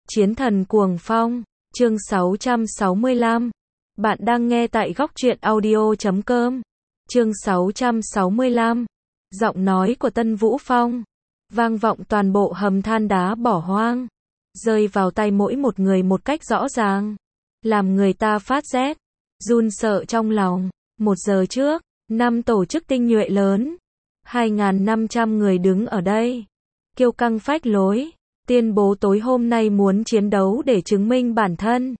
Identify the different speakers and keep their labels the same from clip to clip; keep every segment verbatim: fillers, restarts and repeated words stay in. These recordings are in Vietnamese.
Speaker 1: Chiến thần cuồng phong, chương sáu trăm sáu mươi lăm. Bạn đang nghe tại góc truyện audio chấm com. Chương sáu trăm sáu mươi lăm. Giọng nói của Tân Vũ Phong vang vọng toàn bộ hầm than đá bỏ hoang, rơi vào tay mỗi một người một cách rõ ràng, làm người ta phát rét, run sợ trong lòng. Một giờ trước, năm tổ chức tinh nhuệ lớn, hai nghìn năm trăm người đứng ở đây, kiêu căng phách lối, tuyên bố tối hôm nay muốn chiến đấu để chứng minh bản thân,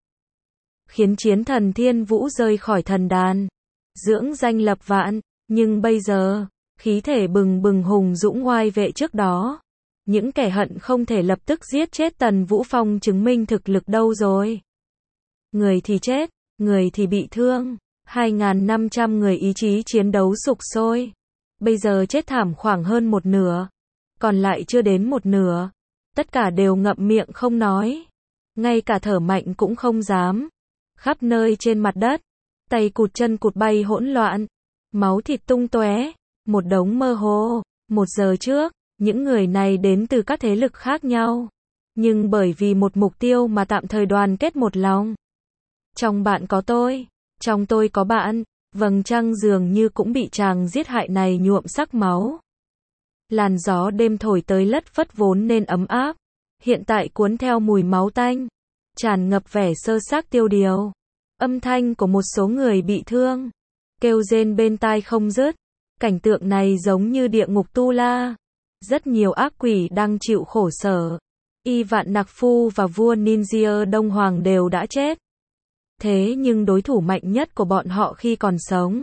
Speaker 1: khiến chiến thần Thiên Vũ rơi khỏi thần đàn, dưỡng danh lập vạn. Nhưng bây giờ, khí thể bừng bừng hùng dũng oai vệ trước đó, những kẻ hận không thể lập tức giết chết Tần Vũ Phong chứng minh thực lực đâu rồi. Người thì chết, người thì bị thương, hai nghìn năm trăm người ý chí chiến đấu sục sôi. Bây giờ chết thảm khoảng hơn một nửa, còn lại chưa đến một nửa. Tất cả đều ngậm miệng không nói, ngay cả thở mạnh cũng không dám. Khắp nơi trên mặt đất, tay cụt chân cụt bay hỗn loạn, máu thịt tung tóe, một đống mơ hồ. Một giờ trước, những người này đến từ các thế lực khác nhau, nhưng bởi vì một mục tiêu mà tạm thời đoàn kết một lòng. Trong bạn có tôi, trong tôi có bạn. Vầng trăng dường như cũng bị chàng giết hại này nhuộm sắc máu. Làn gió đêm thổi tới lất phất vốn nên ấm áp, hiện tại cuốn theo mùi máu tanh, tràn ngập vẻ sơ xác tiêu điều. Âm thanh của một số người bị thương kêu rên bên tai không dứt. Cảnh tượng này giống như địa ngục Tu La. Rất nhiều ác quỷ đang chịu khổ sở. Y Vạn Nặc Phu và vua Ninja Đông Hoàng đều đã chết. Thế nhưng đối thủ mạnh nhất của bọn họ khi còn sống,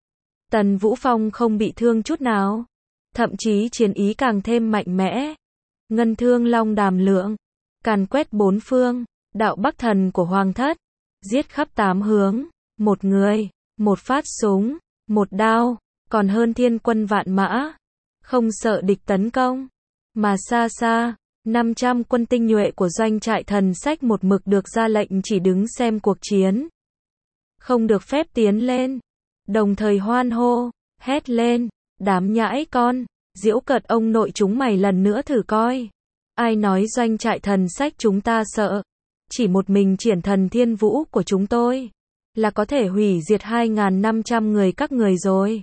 Speaker 1: Tần Vũ Phong không bị thương chút nào, thậm chí chiến ý càng thêm mạnh mẽ. Ngân thương long đàm lượng, càn quét bốn phương, đạo bắc thần của Hoàng thất, giết khắp tám hướng, một người, một phát súng, một đao, còn hơn thiên quân vạn mã, không sợ địch tấn công. Mà xa xa, năm trăm quân tinh nhuệ của doanh trại thần sách một mực được ra lệnh chỉ đứng xem cuộc chiến, không được phép tiến lên, đồng thời hoan hô, hét lên, đám nhãi con, giễu cợt ông nội chúng mày lần nữa thử coi. Ai nói doanh trại thần sách chúng ta sợ, chỉ một mình triển thần Thiên Vũ của chúng tôi, là có thể hủy diệt hai nghìn năm trăm người các người rồi.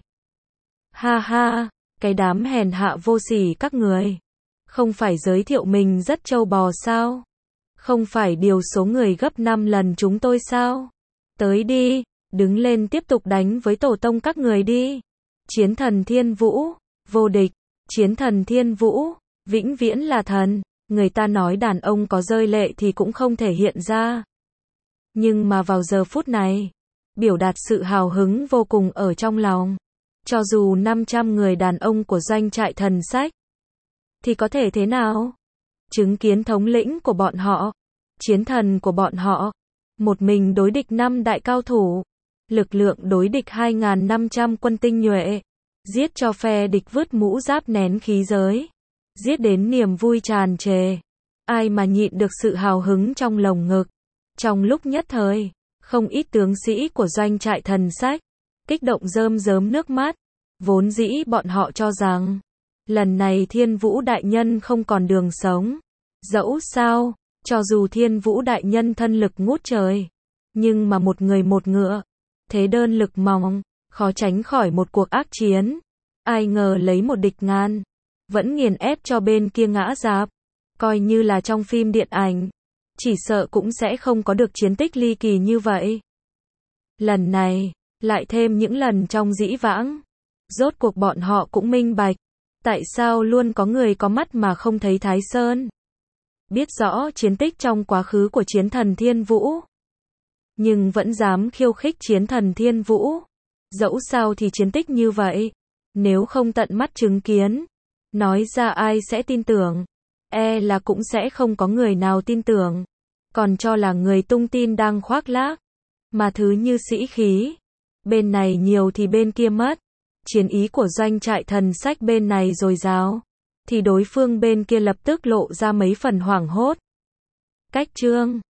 Speaker 1: Ha ha, cái đám hèn hạ vô sỉ các người. Không phải giới thiệu mình rất trâu bò sao? Không phải điều số người gấp năm lần chúng tôi sao? Tới đi, đứng lên tiếp tục đánh với tổ tông các người đi. Chiến thần Thiên Vũ, vô địch. Chiến thần Thiên Vũ, vĩnh viễn là thần. Người ta nói đàn ông có rơi lệ thì cũng không thể hiện ra. Nhưng mà vào giờ phút này, biểu đạt sự hào hứng vô cùng ở trong lòng. Cho dù năm trăm người đàn ông của doanh trại thần sách, thì có thể thế nào? Chứng kiến thống lĩnh của bọn họ, chiến thần của bọn họ, một mình đối địch năm đại cao thủ, lực lượng đối địch hai nghìn năm trăm quân tinh nhuệ, giết cho phe địch vứt mũ giáp nén khí giới, giết đến niềm vui tràn trề. Ai mà nhịn được sự hào hứng trong lồng ngực. Trong lúc nhất thời, không ít tướng sĩ của doanh trại thần sách kích động rơm rớm nước mắt. Vốn dĩ bọn họ cho rằng lần này Thiên Vũ đại nhân không còn đường sống. Dẫu sao, cho dù Thiên Vũ đại nhân thân lực ngút trời, nhưng mà một người một ngựa, thế đơn lực mỏng, khó tránh khỏi một cuộc ác chiến. Ai ngờ lấy một địch ngàn, vẫn nghiền ép cho bên kia ngã rạp. Coi như là trong phim điện ảnh, chỉ sợ cũng sẽ không có được chiến tích ly kỳ như vậy. Lần này, lại thêm những lần trong dĩ vãng, rốt cuộc bọn họ cũng minh bạch, tại sao luôn có người có mắt mà không thấy Thái Sơn. Biết rõ chiến tích trong quá khứ của chiến thần Thiên Vũ, nhưng vẫn dám khiêu khích chiến thần Thiên Vũ. Dẫu sao thì chiến tích như vậy, nếu không tận mắt chứng kiến, nói ra ai sẽ tin tưởng? E là cũng sẽ không có người nào tin tưởng, còn cho là người tung tin đang khoác lác. Mà thứ như sĩ khí, bên này nhiều thì bên kia mất. Chiến ý của doanh trại thần sách bên này dồi dào, thì đối phương bên kia lập tức lộ ra mấy phần hoảng hốt. Cách chương